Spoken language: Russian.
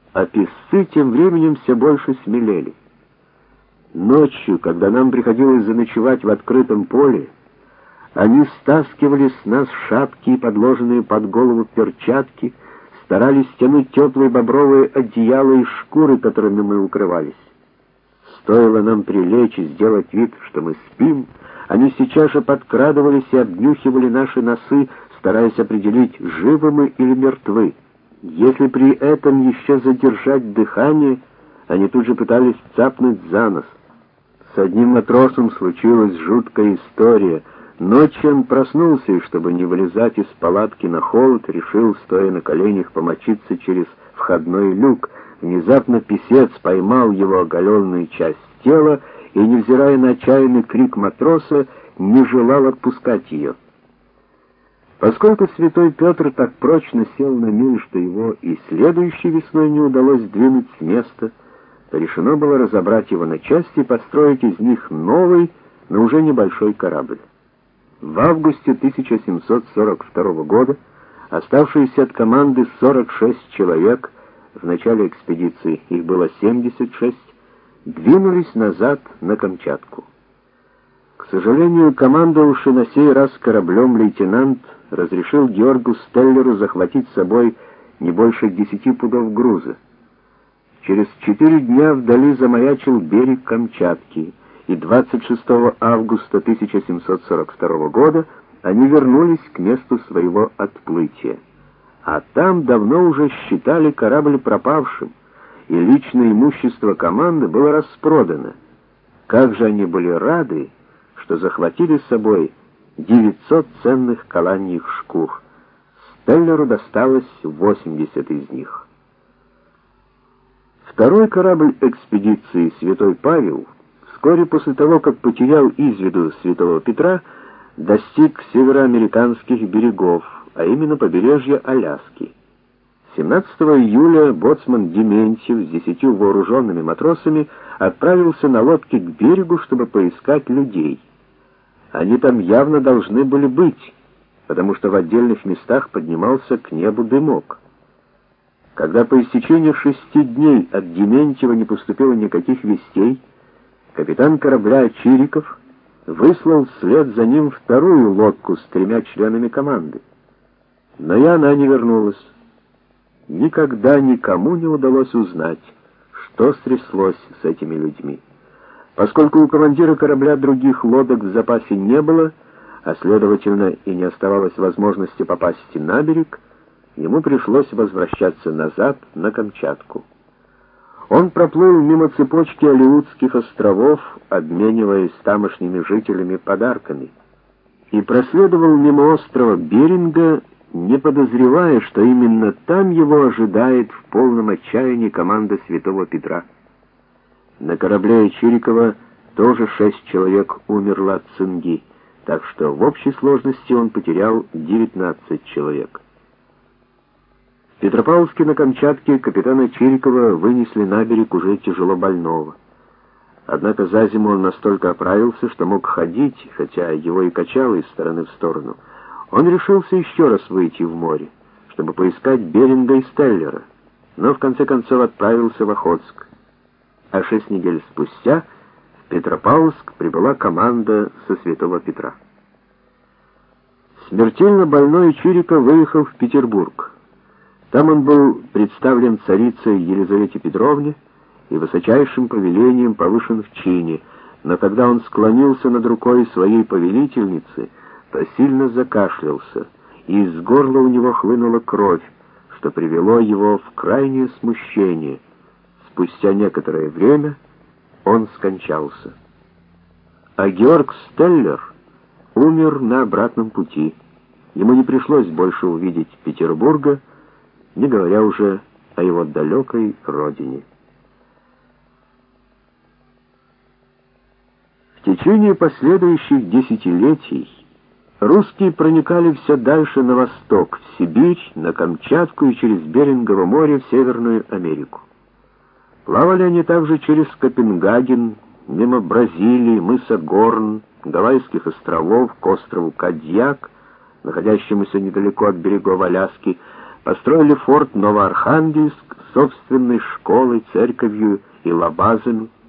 а песцы тем временем все больше смелели. Ночью, когда нам приходилось заночевать в открытом поле, они стаскивали с нас шапки и подложенные под голову перчатки, старались стянуть теплые бобровые одеяла и шкуры, которыми мы укрывались. Стоило нам прилечь и сделать вид, что мы спим, они сейчас же подкрадывались и обнюхивали наши носы, стараясь определить, живы мы или мертвы. Если при этом еще задержать дыхание, они тут же пытались цапнуть за нос. С одним матросом случилась жуткая история. Ночью он проснулся и, чтобы не вылезать из палатки на холод, решил, стоя на коленях, помочиться через входной люк. Внезапно писец поймал его оголенную часть тела и, невзирая на отчаянный крик матроса, не желал отпускать ее. Поскольку святой Петр так прочно сел на мель, что его и следующей весной не удалось сдвинуть с места, то решено было разобрать его на части и построить из них новый, но уже небольшой корабль. В августе 1742 года оставшиеся от команды 46 человек, в начале экспедиции их было 76, двинулись назад на Камчатку. К сожалению, командовавший на сей раз кораблем лейтенант разрешил Георгу Стеллеру захватить с собой не больше 10 пудов груза. Через 4 дня вдали замаячил берег Камчатки, и 26 августа 1742 года они вернулись к месту своего отплытия. А там давно уже считали корабль пропавшим, и личное имущество команды было распродано. Как же они были рады, что захватили с собой 900 ценных каланьих шкур. Стеллеру досталось 80 из них. Второй корабль экспедиции «Святой Павел» вскоре после того, как потерял из виду Святого Петра, достиг североамериканских берегов, а именно побережья Аляски. 17 июля боцман Дементьев с 10 вооруженными матросами отправился на лодке к берегу, чтобы поискать людей. Они там явно должны были быть, потому что в отдельных местах поднимался к небу дымок. Когда по истечении 6 дней от Дементьева не поступило никаких вестей, капитан корабля Чириков выслал вслед за ним вторую лодку с 3 членами команды. Но и она не вернулась. Никогда никому не удалось узнать, что стряслось с этими людьми. Поскольку у командира корабля других лодок в запасе не было, а следовательно и не оставалось возможности попасть на берег, ему пришлось возвращаться назад на Камчатку. Он проплыл мимо цепочки Алеутских островов, обмениваясь с тамошними жителями подарками, и проследовал мимо острова Беринга, не подозревая, что именно там его ожидает в полном отчаянии команда Святого Петра. На корабле Чирикова тоже 6 человек умерло от цинги, так что в общей сложности он потерял 19 человек. В Петропавловске на Камчатке капитана Чирикова вынесли на берег уже тяжело больного. Однако за зиму он настолько оправился, что мог ходить, хотя его и качало из стороны в сторону. Он решился еще раз выйти в море, чтобы поискать Беринга и Стеллера, но в конце концов отправился в Охотск. А 6 недель спустя в Петропавловск прибыла команда со Святого Петра. Смертельно больной Чириков выехал в Петербург. Там он был представлен царице Елизавете Петровне и высочайшим повелением повышен в чине, но когда он склонился над рукой своей повелительницы, то сильно закашлялся, и из горла у него хлынула кровь, что привело его в крайнее смущение. Спустя некоторое время он скончался. А Георг Стеллер умер на обратном пути. Ему не пришлось больше увидеть Петербурга, не говоря уже о его далекой родине. В течение последующих десятилетий русские проникали все дальше на восток, в Сибирь, на Камчатку и через Берингово море в Северную Америку. Плавали они также через Копенгаген, мимо Бразилии, мыса Горн, Гавайских островов к острову Кадьяк, находящемуся недалеко от берегов Аляски, построили форт Новоархангельск с собственной школой, церковью и лабазами,